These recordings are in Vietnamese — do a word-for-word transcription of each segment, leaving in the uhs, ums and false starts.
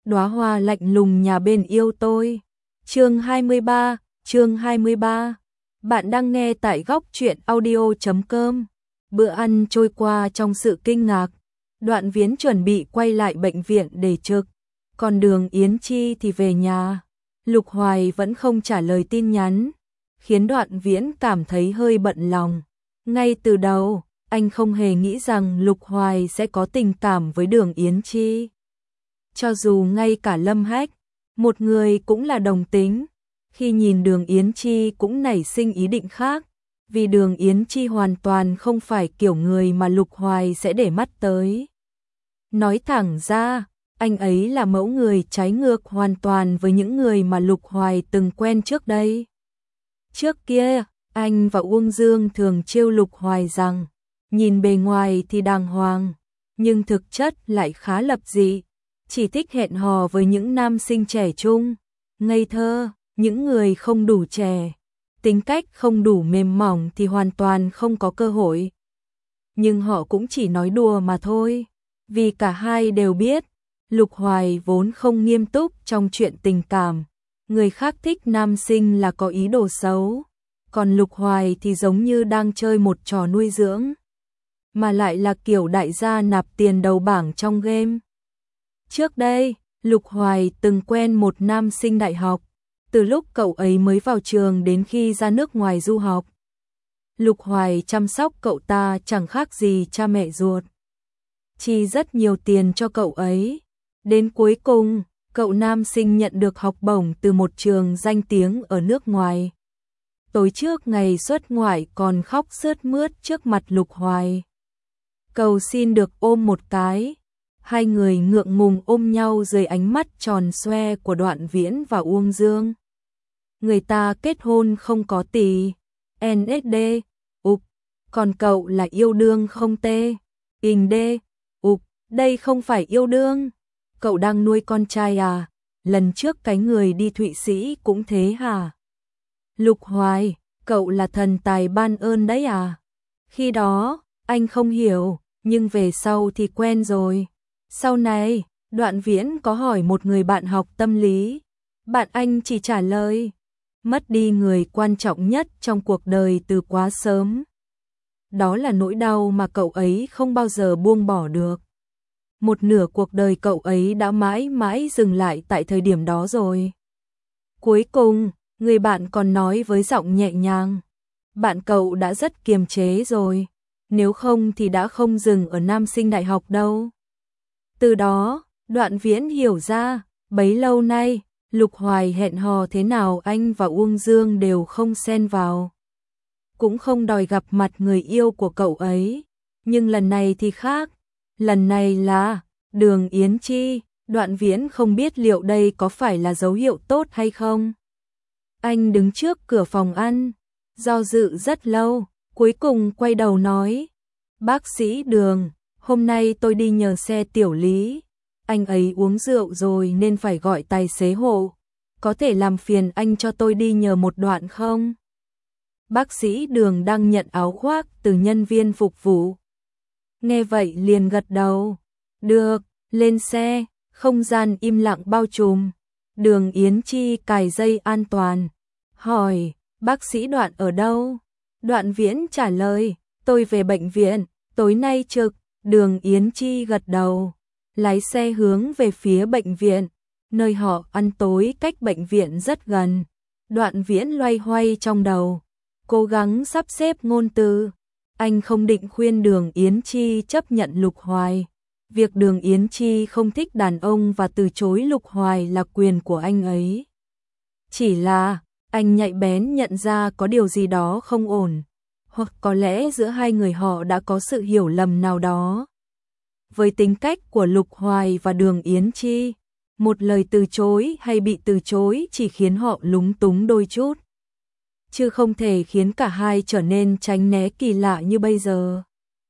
đóa hoa lạnh lùng nhà bên yêu tôi. Chương hai mươi ba, chương hai mươi ba. Bạn đang nghe tại góc truyện audio chấm com. Bữa ăn trôi qua trong sự kinh ngạc. Đoạn Viễn chuẩn bị quay lại bệnh viện để trực, còn Đường Yến Chi thì về nhà. Lục Hoài vẫn không trả lời tin nhắn, khiến Đoạn Viễn cảm thấy hơi bận lòng. Ngay từ đầu, anh không hề nghĩ rằng Lục Hoài sẽ có tình cảm với Đường Yến Chi. Cho dù ngay cả Lâm Hách, một người cũng là đồng tính, khi nhìn Đường Yến Chi cũng nảy sinh ý định khác, vì Đường Yến Chi hoàn toàn không phải kiểu người mà Lục Hoài sẽ để mắt tới. Nói thẳng ra, anh ấy là mẫu người trái ngược hoàn toàn với những người mà Lục Hoài từng quen trước đây. Trước kia, anh và Uông Dương thường trêu Lục Hoài rằng, nhìn bề ngoài thì đàng hoàng, nhưng thực chất lại khá lập dị, chỉ thích hẹn hò với những nam sinh trẻ trung, ngây thơ, những người không đủ trẻ, tính cách không đủ mềm mỏng thì hoàn toàn không có cơ hội. Nhưng họ cũng chỉ nói đùa mà thôi, vì cả hai đều biết, Lục Hoài vốn không nghiêm túc trong chuyện tình cảm, người khác thích nam sinh là có ý đồ xấu, còn Lục Hoài thì giống như đang chơi một trò nuôi dưỡng, mà lại là kiểu đại gia nạp tiền đầu bảng trong game. Trước đây, Lục Hoài từng quen một nam sinh đại học, từ lúc cậu ấy mới vào trường đến khi ra nước ngoài du học. Lục Hoài chăm sóc cậu ta chẳng khác gì cha mẹ ruột, chi rất nhiều tiền cho cậu ấy. Đến cuối cùng, cậu nam sinh nhận được học bổng từ một trường danh tiếng ở nước ngoài. Tối trước ngày xuất ngoại còn khóc sướt mướt trước mặt Lục Hoài, cầu xin được ôm một cái. Hai người ngượng ngùng ôm nhau dưới ánh mắt tròn xoe của Đoạn Viễn và Uông Dương. Người ta kết hôn không có tỷ, en ét đê, ục, còn cậu là yêu đương không tê, ình đê, ục, đây không phải yêu đương. Cậu đang nuôi con trai à? Lần trước cái người đi Thụy Sĩ cũng thế hả? Lục Hoài, cậu là thần tài ban ơn đấy à? Khi đó, anh không hiểu, nhưng về sau thì quen rồi. Sau này, Đoạn Viễn có hỏi một người bạn học tâm lý, bạn anh chỉ trả lời, mất đi người quan trọng nhất trong cuộc đời từ quá sớm. Đó là nỗi đau mà cậu ấy không bao giờ buông bỏ được. Một nửa cuộc đời cậu ấy đã mãi mãi dừng lại tại thời điểm đó rồi. Cuối cùng, người bạn còn nói với giọng nhẹ nhàng, bạn cậu đã rất kiềm chế rồi, nếu không thì đã không dừng ở nam sinh đại học đâu. Từ đó, Đoạn Viễn hiểu ra, bấy lâu nay, Lục Hoài hẹn hò thế nào anh và Uông Dương đều không xen vào, cũng không đòi gặp mặt người yêu của cậu ấy. Nhưng lần này thì khác, lần này là Đường Yến Chi. Đoạn Viễn không biết liệu đây có phải là dấu hiệu tốt hay không. Anh đứng trước cửa phòng ăn, do dự rất lâu, cuối cùng quay đầu nói, bác sĩ Đường, hôm nay tôi đi nhờ xe Tiểu Lý, anh ấy uống rượu rồi nên phải gọi tài xế hộ, có thể làm phiền anh cho tôi đi nhờ một đoạn không? Bác sĩ Đường đang nhận áo khoác từ nhân viên phục vụ. Nghe vậy liền gật đầu, được, lên xe, không gian im lặng bao trùm. Đường Yến Chi cài dây an toàn, hỏi, bác sĩ Đoạn ở đâu? Đoạn Viễn trả lời, tôi về bệnh viện, tối nay trực. Đường Yến Chi gật đầu, lái xe hướng về phía bệnh viện, nơi họ ăn tối cách bệnh viện rất gần. Đoạn Viễn loay hoay trong đầu, cố gắng sắp xếp ngôn từ. Anh không định khuyên Đường Yến Chi chấp nhận Lục Hoài. Việc Đường Yến Chi không thích đàn ông và từ chối Lục Hoài là quyền của anh ấy. Chỉ là, anh nhạy bén nhận ra có điều gì đó không ổn, hoặc có lẽ giữa hai người họ đã có sự hiểu lầm nào đó. Với tính cách của Lục Hoài và Đường Yến Chi, một lời từ chối hay bị từ chối chỉ khiến họ lúng túng đôi chút, chứ không thể khiến cả hai trở nên tránh né kỳ lạ như bây giờ.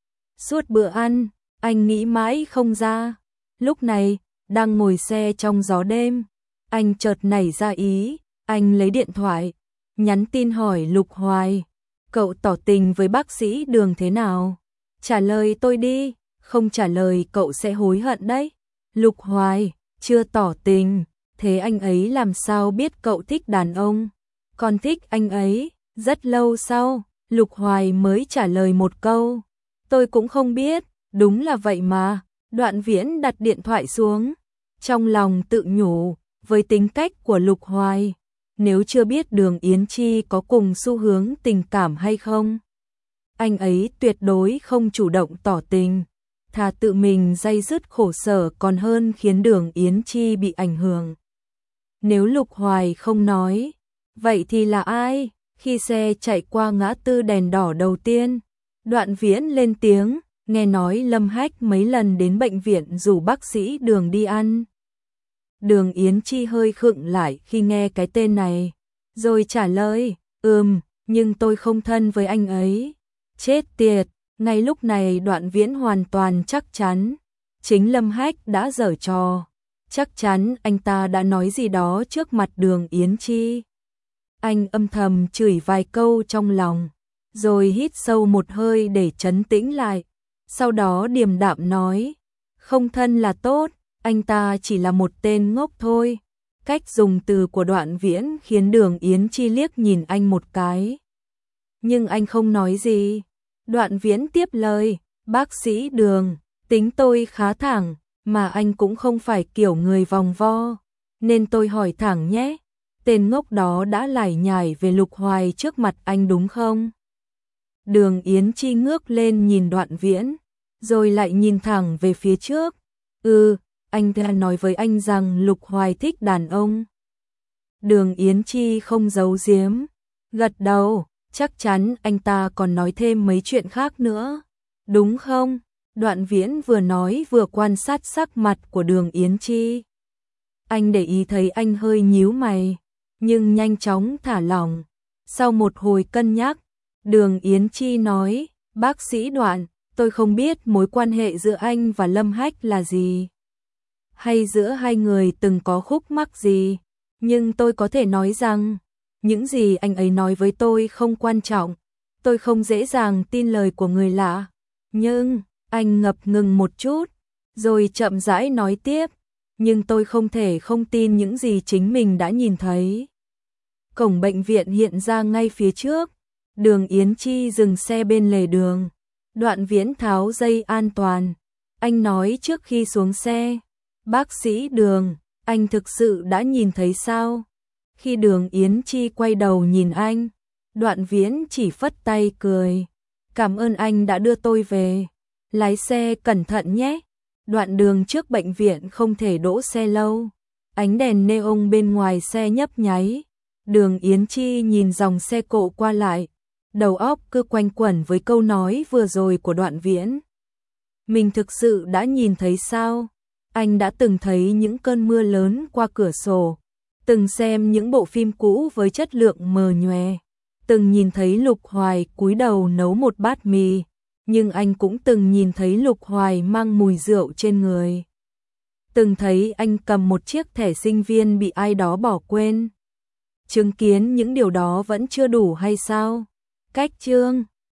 Suốt bữa ăn, anh nghĩ mãi không ra. Lúc này, đang ngồi xe trong gió đêm, anh chợt nảy ra ý, anh lấy điện thoại, nhắn tin hỏi Lục Hoài, cậu tỏ tình với bác sĩ Đường thế nào? Trả lời tôi đi, không trả lời cậu sẽ hối hận đấy. Lục Hoài, chưa tỏ tình, thế anh ấy làm sao biết cậu thích đàn ông? Còn thích anh ấy? Rất lâu sau, Lục Hoài mới trả lời một câu. Tôi cũng không biết, đúng là vậy mà. Đoạn Viễn đặt điện thoại xuống, trong lòng tự nhủ, với tính cách của Lục Hoài, nếu chưa biết Đường Yến Chi có cùng xu hướng tình cảm hay không, anh ấy tuyệt đối không chủ động tỏ tình, thà tự mình day dứt khổ sở còn hơn khiến Đường Yến Chi bị ảnh hưởng. Nếu Lục Hoài không nói, vậy thì là ai? Khi xe chạy qua ngã tư đèn đỏ đầu tiên, Đoạn Viễn lên tiếng, nghe nói Lâm Hách mấy lần đến bệnh viện rủ bác sĩ Đường đi ăn. Đường Yến Chi hơi khựng lại khi nghe cái tên này, rồi trả lời, ừm, nhưng tôi không thân với anh ấy. Chết tiệt, ngay lúc này Đoạn Viễn hoàn toàn chắc chắn, chính Lâm Hách đã giở trò. Chắc chắn anh ta đã nói gì đó trước mặt Đường Yến Chi. Anh âm thầm chửi vài câu trong lòng, rồi hít sâu một hơi để trấn tĩnh lại. Sau đó điềm đạm nói, không thân là tốt, anh ta chỉ là một tên ngốc thôi. Cách dùng từ của Đoạn Viễn khiến Đường Yến Chi liếc nhìn anh một cái. Nhưng anh không nói gì. Đoạn Viễn tiếp lời, bác sĩ Đường, tính tôi khá thẳng, mà anh cũng không phải kiểu người vòng vo, nên tôi hỏi thẳng nhé, tên ngốc đó đã lải nhải về Lục Hoài trước mặt anh đúng không? Đường Yến Chi ngước lên nhìn Đoạn Viễn, rồi lại nhìn thẳng về phía trước. Ừ, anh ta nói với anh rằng Lục Hoài thích đàn ông. Đường Yến Chi không giấu giếm, gật đầu, chắc chắn anh ta còn nói thêm mấy chuyện khác nữa, đúng không? Đoạn Viễn vừa nói vừa quan sát sắc mặt của Đường Yến Chi. Anh để ý thấy anh hơi nhíu mày, nhưng nhanh chóng thả lỏng. Sau một hồi cân nhắc, Đường Yến Chi nói, bác sĩ Đoạn, tôi không biết mối quan hệ giữa anh và Lâm Hách là gì, hay giữa hai người từng có khúc mắc gì, nhưng tôi có thể nói rằng, những gì anh ấy nói với tôi không quan trọng, tôi không dễ dàng tin lời của người lạ. Nhưng, anh ngập ngừng một chút, rồi chậm rãi nói tiếp, nhưng tôi không thể không tin những gì chính mình đã nhìn thấy. Cổng bệnh viện hiện ra ngay phía trước, Đường Yến Chi dừng xe bên lề đường. Đoạn Viễn tháo dây an toàn, anh nói trước khi xuống xe, bác sĩ Đường, anh thực sự đã nhìn thấy sao? Khi Đường Yến Chi quay đầu nhìn anh, Đoạn Viễn chỉ phất tay cười, cảm ơn anh đã đưa tôi về, lái xe cẩn thận nhé. Đoạn đường trước bệnh viện không thể đỗ xe lâu, ánh đèn neon bên ngoài xe nhấp nháy. Đường Yến Chi nhìn dòng xe cộ qua lại, đầu óc cứ quanh quẩn với câu nói vừa rồi của Đoạn Viễn. Mình thực sự đã nhìn thấy sao? Anh đã từng thấy những cơn mưa lớn qua cửa sổ, từng xem những bộ phim cũ với chất lượng mờ nhòe, từng nhìn thấy Lục Hoài cúi đầu nấu một bát mì, nhưng anh cũng từng nhìn thấy Lục Hoài mang mùi rượu trên người. Từng thấy anh cầm một chiếc thẻ sinh viên bị ai đó bỏ quên. Chứng kiến những điều đó vẫn chưa đủ hay sao? Cách chương